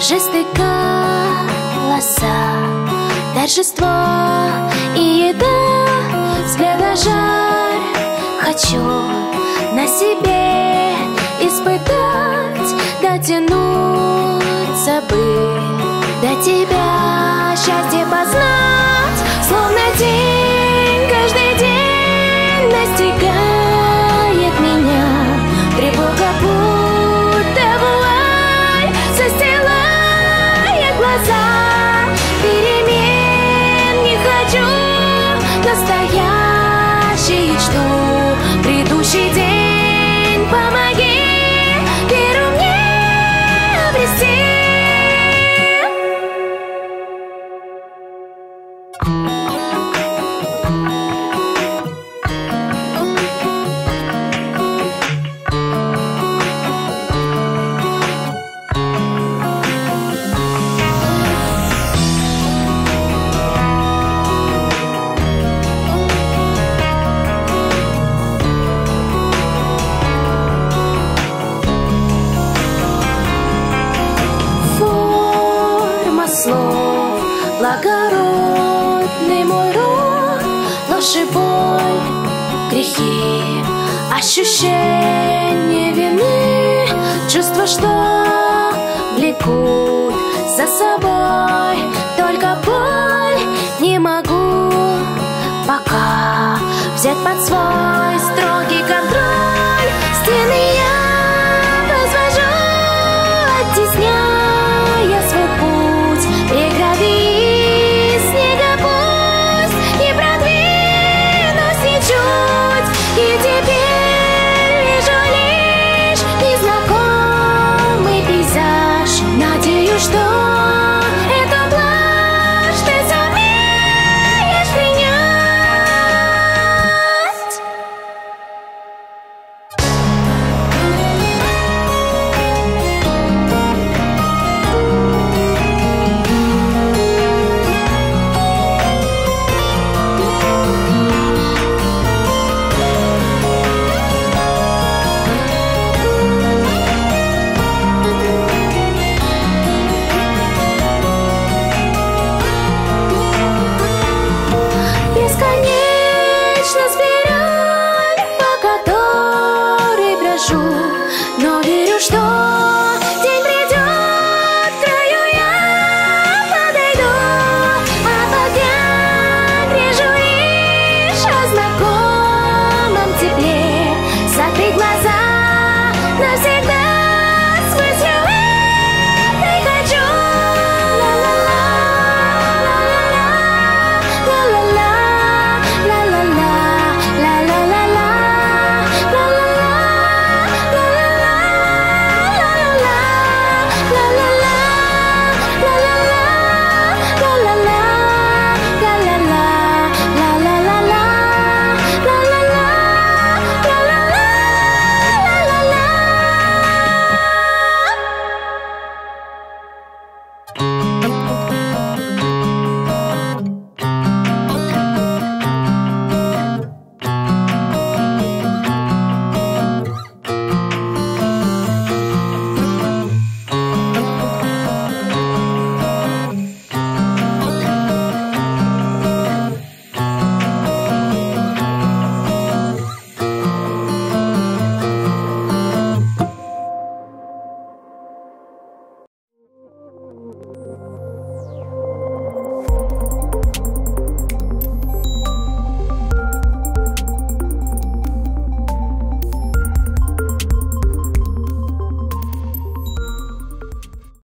жесты голоса, торжество и еда, взгляда жар. Хочу на себе испытать, дотянуться бы до тебя, счастье познать, словно день, каждый день настигает меня. Тревога будто вуаль застилает глаза. Перемен не хочу, настоящий жду. Грядущий день помоги веру мне обрести. Слов, благородный мой род, ложь и боль, грехи, ощущение вины, чувства, что влекут за собой только боль. Не могу пока взять под свой